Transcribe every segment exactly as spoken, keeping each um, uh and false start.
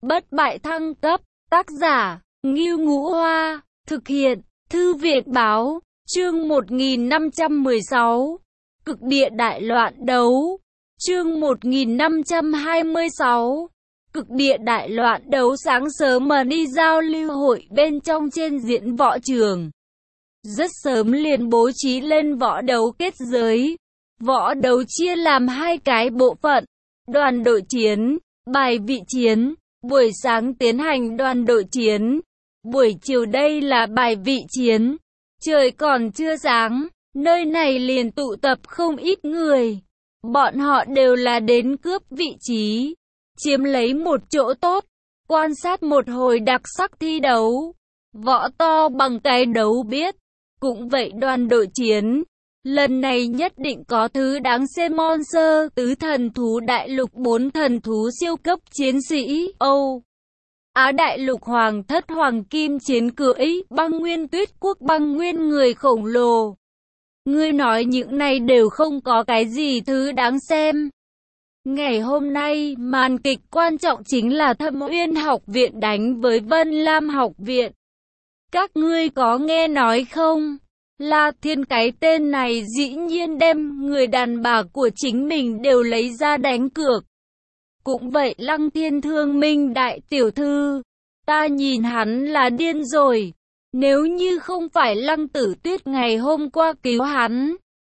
Bất bại thăng cấp, tác giả, Ngưu Ngũ Hoa, thực hiện, Thư viện báo, chương một nghìn năm trăm mười sáu, Cực địa đại loạn đấu, chương một nghìn năm trăm hai mươi sáu, Cực địa đại loạn đấu. Sáng sớm mà đi giao lưu hội bên trong trên diễn võ trường. Rất sớm liền bố trí lên võ đấu kết giới. Võ đấu chia làm hai cái bộ phận, đoàn đội chiến, bài vị chiến. Buổi sáng tiến hành đoàn đội chiến, buổi chiều đây là bài vị chiến. Trời còn chưa sáng, nơi này liền tụ tập không ít người. Bọn họ đều là đến cướp vị trí, chiếm lấy một chỗ tốt, quan sát một hồi đặc sắc thi đấu. Võ to bằng cái đấu biết. Cũng vậy đoàn đội chiến, lần này nhất định có thứ đáng xem. Monster, tứ thần thú đại lục, bốn thần thú siêu cấp chiến sĩ, Âu Á đại lục, hoàng thất hoàng kim chiến cưỡi, băng nguyên tuyết quốc, băng nguyên người khổng lồ. Ngươi nói những này đều không có cái gì thứ đáng xem. Ngày hôm nay, màn kịch quan trọng chính là Thâm Uyên học viện đánh với Vân Lam học viện. Các ngươi có nghe nói không? La Thiên cái tên này dĩ nhiên đem người đàn bà của chính mình đều lấy ra đánh cược. Cũng vậy Lăng Thiên Thương Minh đại tiểu thư, ta nhìn hắn là điên rồi. Nếu như không phải Lăng Tử Tuyết ngày hôm qua cứu hắn,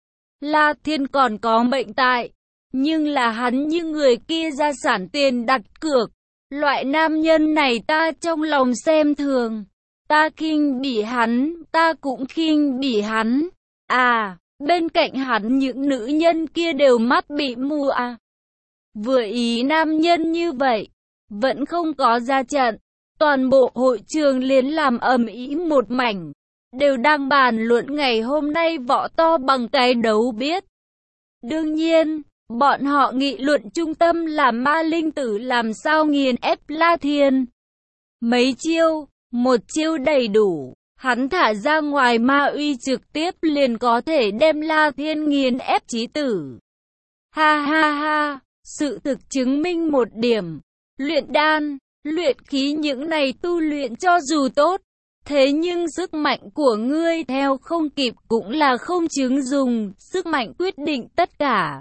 La Thiên còn có mệnh tại. Nhưng là hắn như người kia ra sản tiền đặt cược. Loại nam nhân này ta trong lòng xem thường. Ta khinh bỉ hắn, ta cũng khinh bỉ hắn. À, bên cạnh hắn những nữ nhân kia đều mắt bị mù à. Vừa ý nam nhân như vậy, vẫn không có ra trận. Toàn bộ hội trường liền làm ầm ĩ một mảnh. Đều đang bàn luận ngày hôm nay võ to bằng cái đấu biết. Đương nhiên, bọn họ nghị luận trung tâm là Ma Linh Tử làm sao nghiền ép La Thiên. Mấy chiêu, một chiêu đầy đủ, hắn thả ra ngoài ma uy trực tiếp liền có thể đem La Thiên nghiền ép chí tử. Ha ha ha, sự thực chứng minh một điểm, luyện đan, luyện khí những này tu luyện cho dù tốt, thế nhưng sức mạnh của ngươi theo không kịp cũng là không chứng dùng, sức mạnh quyết định tất cả.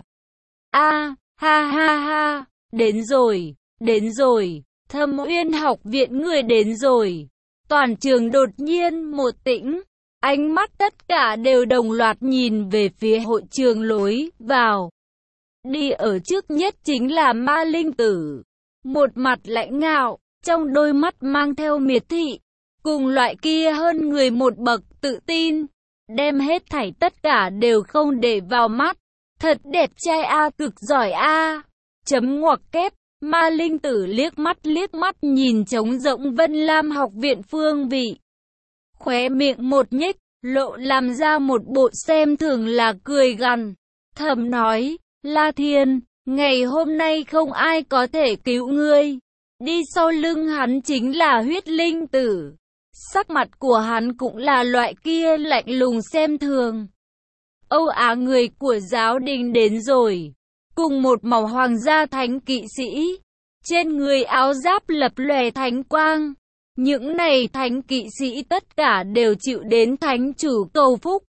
A, ha ha ha, đến rồi, đến rồi, Thâm Uyên học viện người đến rồi. Toàn trường đột nhiên một tĩnh, ánh mắt tất cả đều đồng loạt nhìn về phía hội trường lối vào. Đi ở trước nhất chính là Ma Linh Tử, một mặt lãnh ngạo, trong đôi mắt mang theo miệt thị, cùng loại kia hơn người một bậc tự tin, đem hết thảy tất cả đều không để vào mắt. Thật đẹp trai a, cực giỏi a. Chấm ngoặc kép. Ma Linh Tử liếc mắt liếc mắt nhìn trống rỗng Vân Lam học viện phương vị. Khóe miệng một nhếch, lộ làm ra một bộ xem thường là cười gằn. Thầm nói, La Thiên, ngày hôm nay không ai có thể cứu ngươi. Đi sau lưng hắn chính là Huyết Linh Tử. Sắc mặt của hắn cũng là loại kia lạnh lùng xem thường. Âu Á người của giáo đình đến rồi. Cùng một màu hoàng gia thánh kỵ sĩ, trên người áo giáp lập lòe thánh quang. Những này thánh kỵ sĩ tất cả đều chịu đến thánh chủ cầu phúc.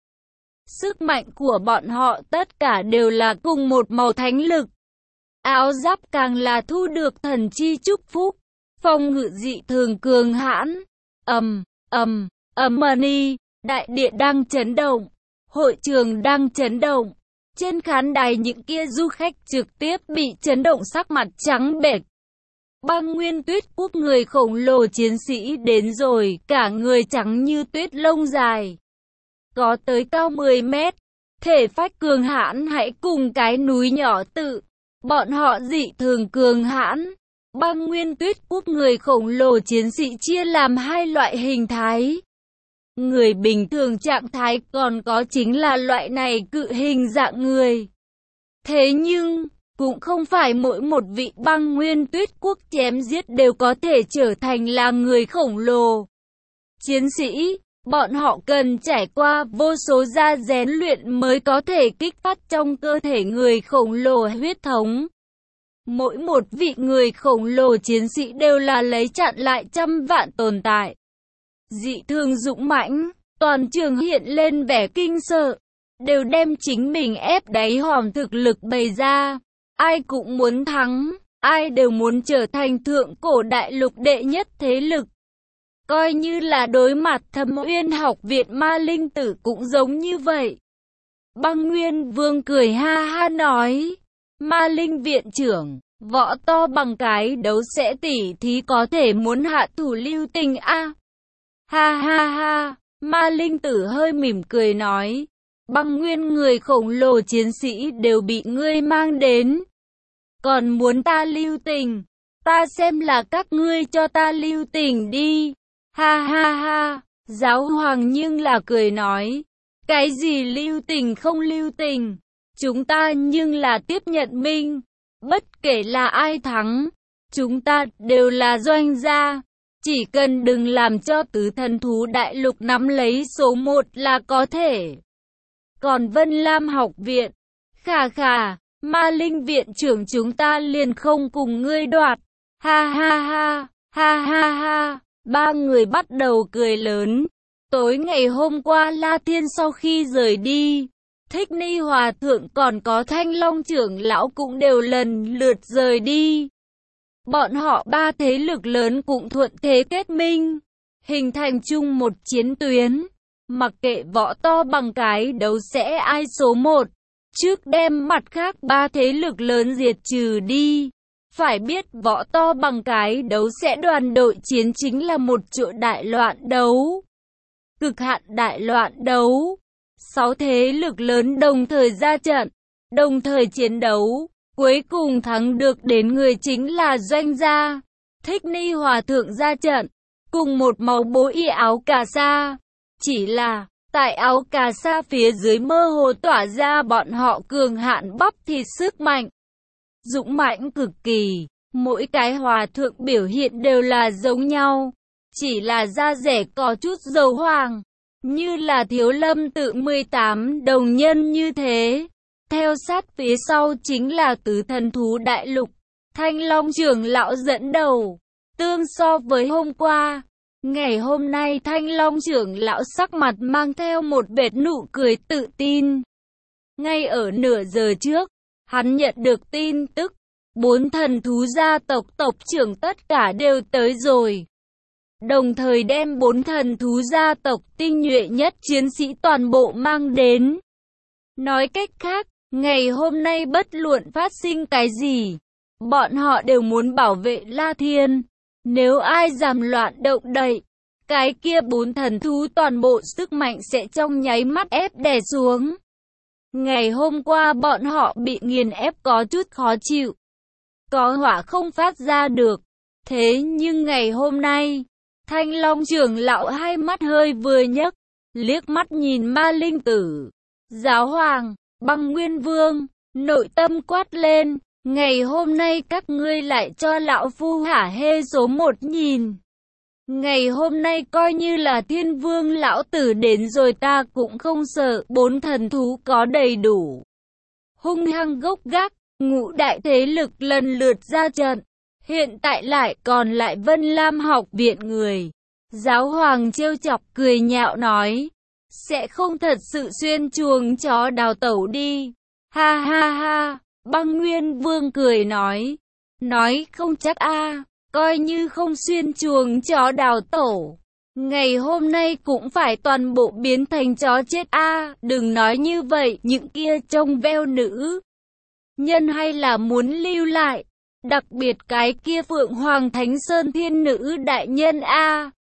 Sức mạnh của bọn họ tất cả đều là cùng một màu thánh lực. Áo giáp càng là thu được thần chi chúc phúc, phòng ngự dị thường cường hãn. Ầm, ầm, ầm ni, đại địa đang chấn động, hội trường đang chấn động. Trên khán đài những kia du khách trực tiếp bị chấn động sắc mặt trắng bệch. Băng nguyên tuyết quốc người khổng lồ chiến sĩ đến rồi, cả người trắng như tuyết lông dài. Có tới cao mười mét, thể phách cường hãn hãy cùng cái núi nhỏ tự. Bọn họ dị thường cường hãn. Băng nguyên tuyết quốc người khổng lồ chiến sĩ chia làm hai loại hình thái. Người bình thường trạng thái, còn có chính là loại này cự hình dạng người. Thế nhưng, cũng không phải mỗi một vị băng nguyên tuyết quốc chém giết đều có thể trở thành là người khổng lồ. Chiến sĩ, bọn họ cần trải qua vô số gia rèn luyện mới có thể kích phát trong cơ thể người khổng lồ huyết thống. Mỗi một vị người khổng lồ chiến sĩ đều là lấy chặn lại trăm vạn tồn tại. Dị thường dũng mãnh, toàn trường hiện lên vẻ kinh sợ, đều đem chính mình ép đáy hòm thực lực bày ra. Ai cũng muốn thắng, ai đều muốn trở thành thượng cổ đại lục đệ nhất thế lực. Coi như là đối mặt Thâm Uyên học viện Ma Linh Tử cũng giống như vậy. Băng Nguyên Vương cười ha ha nói, Ma Linh viện trưởng, võ to bằng cái đấu sẽ tỉ thí có thể muốn hạ thủ lưu tình a. À? Ha ha ha, Ma Linh Tử hơi mỉm cười nói, Băng Nguyên người khổng lồ chiến sĩ đều bị ngươi mang đến. Còn muốn ta lưu tình, ta xem là các ngươi cho ta lưu tình đi. Ha ha ha, giáo hoàng nhưng là cười nói, cái gì lưu tình không lưu tình, chúng ta nhưng là tiếp nhận minh, bất kể là ai thắng, chúng ta đều là doanh gia, chỉ cần đừng làm cho tứ thần thú đại lục nắm lấy số một là có thể. Còn Vân Lam học viện, khà khà, Ma Linh viện trưởng chúng ta liền không cùng ngươi đoạt, ha ha ha, ha ha ha. Ba người bắt đầu cười lớn. Tối ngày hôm qua La Thiên sau khi rời đi, Thích Ni Hòa Thượng còn có Thanh Long trưởng lão cũng đều lần lượt rời đi. Bọn họ ba thế lực lớn cũng thuận thế kết minh, hình thành chung một chiến tuyến. Mặc kệ võ to bằng cái đấu sẽ ai số một, trước đem mặt khác ba thế lực lớn diệt trừ đi. Phải biết võ to bằng cái đấu sẽ đoàn đội chiến chính là một chỗ đại loạn đấu. Cực hạn đại loạn đấu. Sáu thế lực lớn đồng thời ra trận, đồng thời chiến đấu. Cuối cùng thắng được đến người chính là doanh gia. Thích Ni Hòa Thượng ra trận, cùng một màu bố y áo cà sa. Chỉ là, tại áo cà sa phía dưới mơ hồ tỏa ra bọn họ cường hạn bắp thịt sức mạnh. Dũng mãnh cực kỳ, mỗi cái hòa thượng biểu hiện đều là giống nhau, chỉ là da rẻ có chút dầu hoàng, như là Thiếu Lâm tự mười tám đồng nhân như thế. Theo sát phía sau chính là tứ thần thú đại lục, Thanh Long trưởng lão dẫn đầu. Tương so với hôm qua, ngày hôm nay Thanh Long trưởng lão sắc mặt mang theo một vệt nụ cười tự tin. Ngay ở nửa giờ trước, hắn nhận được tin tức, bốn thần thú gia tộc tộc trưởng tất cả đều tới rồi. Đồng thời đem bốn thần thú gia tộc tinh nhuệ nhất chiến sĩ toàn bộ mang đến. Nói cách khác, ngày hôm nay bất luận phát sinh cái gì, bọn họ đều muốn bảo vệ La Thiên. Nếu ai dám loạn động đậy, cái kia bốn thần thú toàn bộ sức mạnh sẽ trong nháy mắt ép đè xuống. Ngày hôm qua bọn họ bị nghiền ép có chút khó chịu, có hỏa không phát ra được. Thế nhưng ngày hôm nay, Thanh Long trưởng lão hai mắt hơi vừa nhấc, liếc mắt nhìn Ma Linh Tử, Giáo Hoàng, Băng Nguyên Vương, nội tâm quát lên, ngày hôm nay các ngươi lại cho lão phu hả hê số một nhìn. Ngày hôm nay coi như là Thiên Vương lão tử đến rồi ta cũng không sợ, bốn thần thú có đầy đủ. Hung hăng gốc gác, ngũ đại thế lực lần lượt ra trận, hiện tại lại còn lại Vân Lam học viện người. Giáo hoàng trêu chọc cười nhạo nói, sẽ không thật sự xuyên chuồng chó đào tẩu đi. Ha ha ha, Băng Nguyên Vương cười nói, nói không chắc a, coi như không xuyên chuồng chó đào tẩu, ngày hôm nay cũng phải toàn bộ biến thành chó chết a. Đừng nói như vậy, những kia trông veo nữ nhân hay là muốn lưu lại, đặc biệt cái kia Phượng Hoàng Thánh Sơn Thiên Nữ đại nhân a.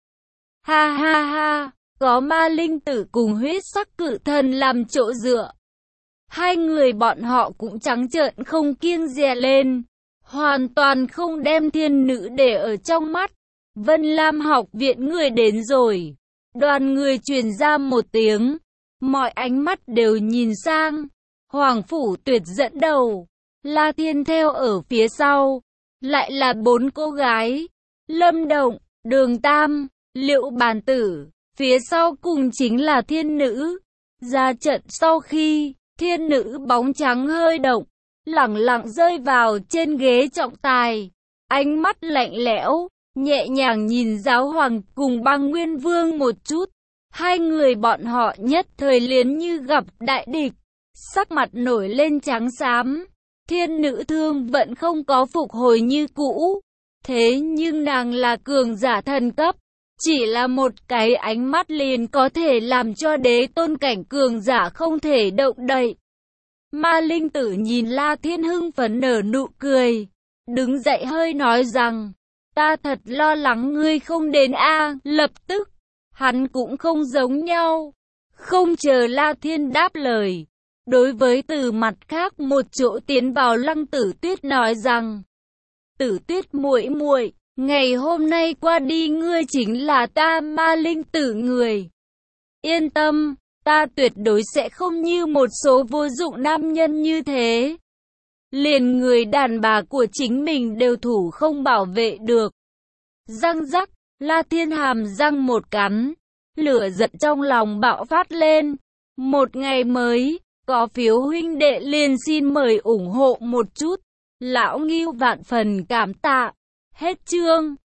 Ha ha ha, có Ma Linh Tử cùng huyết sắc cự thần làm chỗ dựa, hai người bọn họ cũng trắng trợn không kiêng dè lên, hoàn toàn không đem thiên nữ để ở trong mắt. Vân Lam học viện người đến rồi. Đoàn người truyền ra một tiếng, mọi ánh mắt đều nhìn sang. Hoàng Phủ Tuyệt dẫn đầu, La Thiên theo ở phía sau, lại là bốn cô gái, Lâm Động, Đường Tam, Liệu Bàn Tử, phía sau cùng chính là thiên nữ. Ra trận sau khi thiên nữ bóng trắng hơi động, lẳng lặng rơi vào trên ghế trọng tài. Ánh mắt lạnh lẽo, nhẹ nhàng nhìn giáo hoàng cùng băng nguyên vương một chút. Hai người bọn họ nhất thời liền như gặp đại địch, sắc mặt nổi lên trắng xám. Thiên nữ thương vẫn không có phục hồi như cũ. Thế nhưng nàng là cường giả thần cấp. Chỉ là một cái ánh mắt liền có thể làm cho đế tôn cảnh cường giả không thể động đậy. Ma Linh Tử nhìn La Thiên hưng phấn nở nụ cười. Đứng dậy hơi nói rằng, ta thật lo lắng ngươi không đến a. Lập tức, hắn cũng không giống nhau. Không chờ La Thiên đáp lời. Đối với từ mặt khác một chỗ tiến vào Lăng Tử Tuyết nói rằng, Tử Tuyết muội muội, ngày hôm nay qua đi ngươi chính là ta Ma Linh Tử người. Yên tâm, ta tuyệt đối sẽ không như một số vô dụng nam nhân như thế. Liền người đàn bà của chính mình đều thủ không bảo vệ được. Răng rắc, La Thiên hàm răng một cắn, lửa giận trong lòng bạo phát lên. Một ngày mới, có phiếu huynh đệ liền xin mời ủng hộ một chút. Lão Ngưu vạn phần cảm tạ. Hết chương.